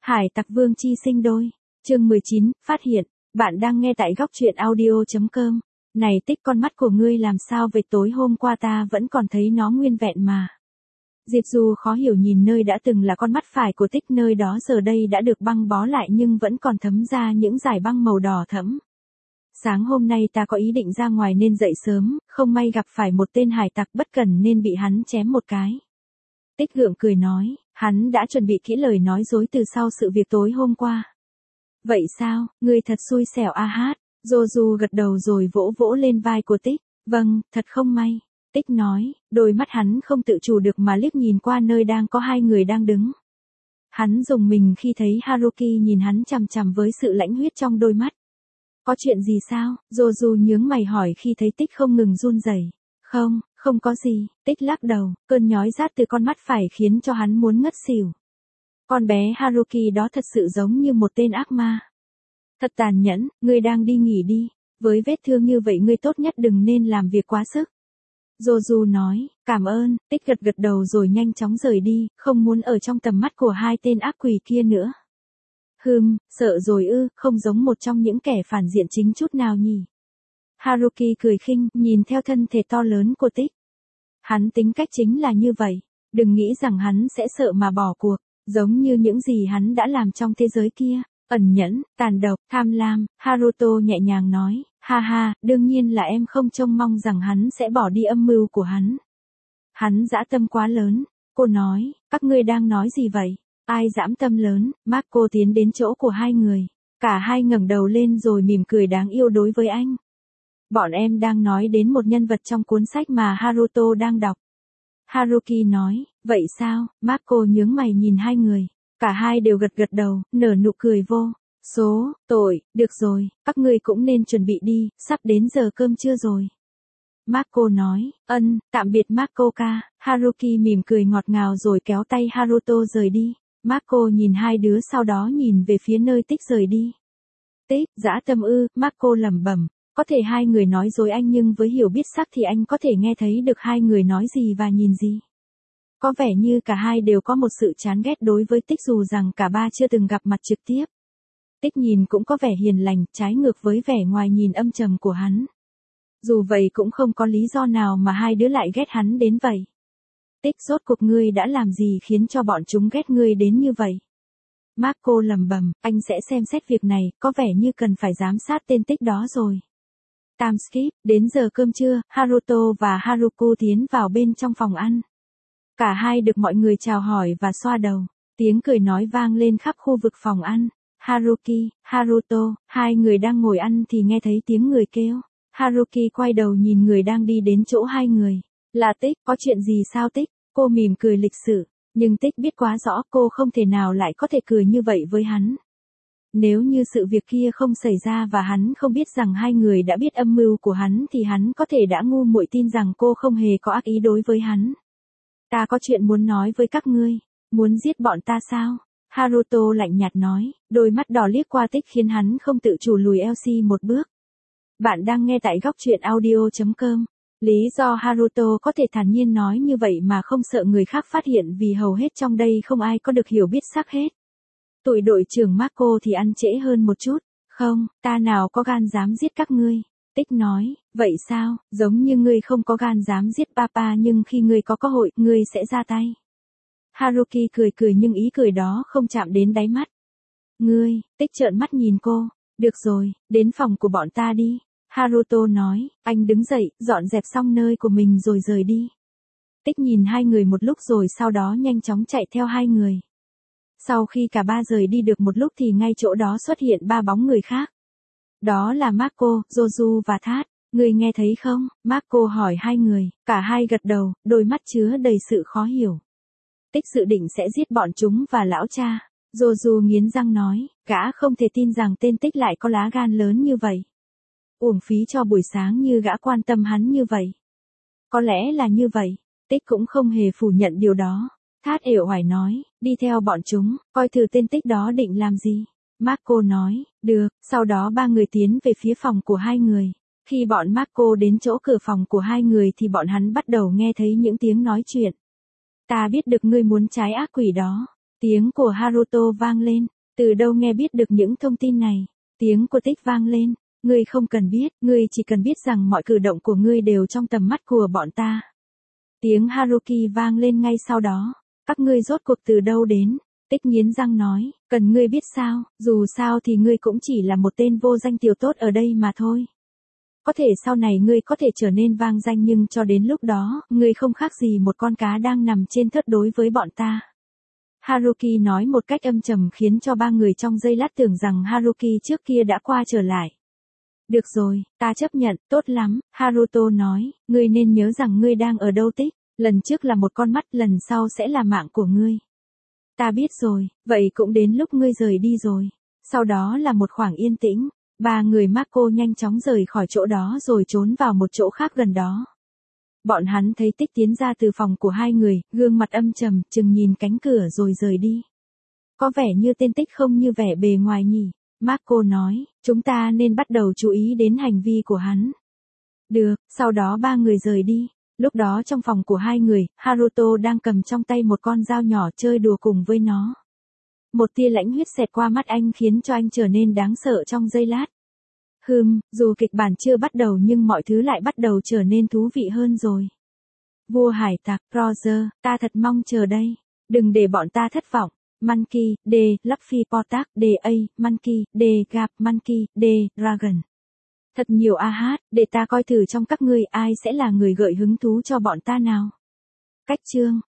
Hải tặc vương chi sinh đôi. Chương 19, phát hiện. Bạn đang nghe tại góc truyện audio.com. Này Tích, con mắt của ngươi làm sao vậy, tối hôm qua ta vẫn còn thấy nó nguyên vẹn mà. Diệp Du khó hiểu nhìn nơi đã từng là con mắt phải của Tích, nơi đó giờ đây đã được băng bó lại nhưng vẫn còn thấm ra những dải băng màu đỏ thẫm. Sáng hôm nay ta có ý định ra ngoài nên dậy sớm, không may gặp phải một tên hải tặc bất cẩn nên bị hắn chém một cái. Tích gượng cười nói, hắn đã chuẩn bị kỹ lời nói dối từ sau sự việc tối hôm qua. Vậy sao, ngươi thật xui xẻo a hát. Joju gật đầu rồi vỗ vỗ lên vai của Tích. Vâng, thật không may. Tích nói, đôi mắt hắn không tự chủ được mà liếc nhìn qua nơi đang có hai người đang đứng. Hắn rùng mình khi thấy Haruki nhìn hắn chằm chằm với sự lãnh huyết trong đôi mắt. Có chuyện gì sao? Joju nhướng mày hỏi khi thấy Tích không ngừng run rẩy. Không có gì. Tích lắc đầu, cơn nhói rát từ con mắt phải khiến cho hắn muốn ngất xỉu. Con bé Haruki đó thật sự giống như một tên ác ma. Thật tàn nhẫn, ngươi đang đi nghỉ đi. Với vết thương như vậy ngươi tốt nhất đừng nên làm việc quá sức. Joju nói, cảm ơn. Tích gật đầu rồi nhanh chóng rời đi, không muốn ở trong tầm mắt của hai tên ác quỷ kia nữa. Sợ rồi ư, không giống một trong những kẻ phản diện chính chút nào nhỉ. Haruki cười khinh, nhìn theo thân thể to lớn của Tích. Hắn tính cách chính là như vậy, đừng nghĩ rằng hắn sẽ sợ mà bỏ cuộc, giống như những gì hắn đã làm trong thế giới kia, ẩn nhẫn, tàn độc, tham lam. Haruto nhẹ nhàng nói, ha ha, đương nhiên là em không trông mong rằng hắn sẽ bỏ đi âm mưu của hắn. Hắn dã tâm quá lớn. Cô nói, các ngươi đang nói gì vậy? Ai dãm tâm lớn? Marco tiến đến chỗ của hai người. Cả hai ngẩng đầu lên rồi mỉm cười đáng yêu đối với anh. Bọn em đang nói đến một nhân vật trong cuốn sách mà Haruto đang đọc. Haruki nói, vậy sao? Marco nhướng mày nhìn hai người. Cả hai đều gật đầu, nở nụ cười vô số tội. Được rồi, các ngươi cũng nên chuẩn bị đi, sắp đến giờ cơm trưa rồi. Marco nói, tạm biệt Marco ca. Haruki mỉm cười ngọt ngào rồi kéo tay Haruto rời đi. Marco nhìn hai đứa sau đó nhìn về phía nơi Tích rời đi. Tích, dã tâm ư? Marco lẩm bẩm. Có thể hai người nói dối anh nhưng với hiểu biết sắc thì anh có thể nghe thấy được hai người nói gì và nhìn gì. Có vẻ như cả hai đều có một sự chán ghét đối với Tích dù rằng cả ba chưa từng gặp mặt trực tiếp. Tích nhìn cũng có vẻ hiền lành, trái ngược với vẻ ngoài nhìn âm trầm của hắn. Dù vậy cũng không có lý do nào mà hai đứa lại ghét hắn đến vậy. Tích, rốt cuộc ngươi đã làm gì khiến cho bọn chúng ghét ngươi đến như vậy? Marco lẩm bẩm, anh sẽ xem xét việc này, có vẻ như cần phải giám sát tên Tích đó rồi. Time skip, đến giờ cơm trưa, Haruto và Haruko tiến vào bên trong phòng ăn. Cả hai được mọi người chào hỏi và xoa đầu. Tiếng cười nói vang lên khắp khu vực phòng ăn. Haruki, Haruto, hai người đang ngồi ăn thì nghe thấy tiếng người kêu. Haruki quay đầu nhìn người đang đi đến chỗ hai người. Là Tích, có chuyện gì sao Tích? Cô mỉm cười lịch sự, nhưng Tích biết quá rõ cô không thể nào lại có thể cười như vậy với hắn. Nếu như sự việc kia không xảy ra và hắn không biết rằng hai người đã biết âm mưu của hắn thì hắn có thể đã ngu muội tin rằng cô không hề có ác ý đối với hắn. Ta có chuyện muốn nói với các ngươi. Muốn giết bọn ta sao? Haruto lạnh nhạt nói, đôi mắt đỏ liếc qua Tích khiến hắn không tự chủ lùi Elsie một bước. Bạn đang nghe tại góc truyện audio.com. Lý do Haruto có thể thản nhiên nói như vậy mà không sợ người khác phát hiện vì hầu hết trong đây không ai có được hiểu biết sắc hết. Tụi đội trưởng Marco thì ăn trễ hơn một chút. Không, ta nào có gan dám giết các ngươi. Tích nói, vậy sao, giống như ngươi không có gan dám giết papa nhưng khi ngươi có cơ hội, ngươi sẽ ra tay. Haruki cười nhưng ý cười đó không chạm đến đáy mắt. Ngươi, Tích trợn mắt nhìn cô. Được rồi, đến phòng của bọn ta đi. Haruto nói, anh đứng dậy, dọn dẹp xong nơi của mình rồi rời đi. Tích nhìn hai người một lúc rồi sau đó nhanh chóng chạy theo hai người. Sau khi cả ba rời đi được một lúc thì ngay chỗ đó xuất hiện ba bóng người khác. Đó là Marco, Joju và Thát. Người nghe thấy không? Marco hỏi hai người, cả hai gật đầu, đôi mắt chứa đầy sự khó hiểu. Tích dự định sẽ giết bọn chúng và lão cha. Joju nghiến răng nói, gã không thể tin rằng tên Tích lại có lá gan lớn như vậy. Uổng phí cho buổi sáng như gã quan tâm hắn như vậy. Có lẽ là như vậy. Tích cũng không hề phủ nhận điều đó. Thát uể oải nói, đi theo bọn chúng, coi thử tên Tích đó định làm gì. Marco nói, được, sau đó ba người tiến về phía phòng của hai người. Khi bọn Marco đến chỗ cửa phòng của hai người thì bọn hắn bắt đầu nghe thấy những tiếng nói chuyện. Ta biết được ngươi muốn trái ác quỷ đó. Tiếng của Haruto vang lên, Từ đâu nghe biết được những thông tin này? Tiếng của Tích vang lên. Ngươi không cần biết, ngươi chỉ cần biết rằng mọi cử động của ngươi đều trong tầm mắt của bọn ta. Tiếng Haruki vang lên ngay sau đó. Các ngươi rốt cuộc từ đâu đến? Tích nghiến răng nói, cần ngươi biết sao, dù sao thì ngươi cũng chỉ là một tên vô danh tiểu tốt ở đây mà thôi. Có thể sau này ngươi có thể trở nên vang danh nhưng cho đến lúc đó, ngươi không khác gì một con cá đang nằm trên thớt đối với bọn ta. Haruki nói một cách âm trầm khiến cho ba người trong giây lát tưởng rằng Haruki trước kia đã qua trở lại. Được rồi, ta chấp nhận, tốt lắm, Haruto nói, ngươi nên nhớ rằng ngươi đang ở đâu Tích, lần trước là một con mắt, lần sau sẽ là mạng của ngươi. Ta biết rồi, vậy cũng đến lúc ngươi rời đi rồi. Sau đó là một khoảng yên tĩnh, ba người Marco nhanh chóng rời khỏi chỗ đó rồi trốn vào một chỗ khác gần đó. Bọn hắn thấy Tích tiến ra từ phòng của hai người, gương mặt âm trầm, chừng nhìn cánh cửa rồi rời đi. Có vẻ như tên Tích không như vẻ bề ngoài nhỉ, Marco nói, chúng ta nên bắt đầu chú ý đến hành vi của hắn. Được, sau đó ba người rời đi. Lúc đó trong phòng của hai người, Haruto đang cầm trong tay một con dao nhỏ chơi đùa cùng với nó. Một tia lãnh huyết xẹt qua mắt anh khiến cho anh trở nên đáng sợ trong giây lát. Dù kịch bản chưa bắt đầu nhưng mọi thứ lại bắt đầu trở nên thú vị hơn rồi. Vua hải tặc, Roger, ta thật mong chờ đây. Đừng để bọn ta thất vọng. Monkey, D, Luffy Portak, D, A, Monkey, D, Gap, Monkey, D, Dragon. Thật nhiều hát, để ta coi thử trong các ngươi ai sẽ là người gợi hứng thú cho bọn ta nào. Cách chương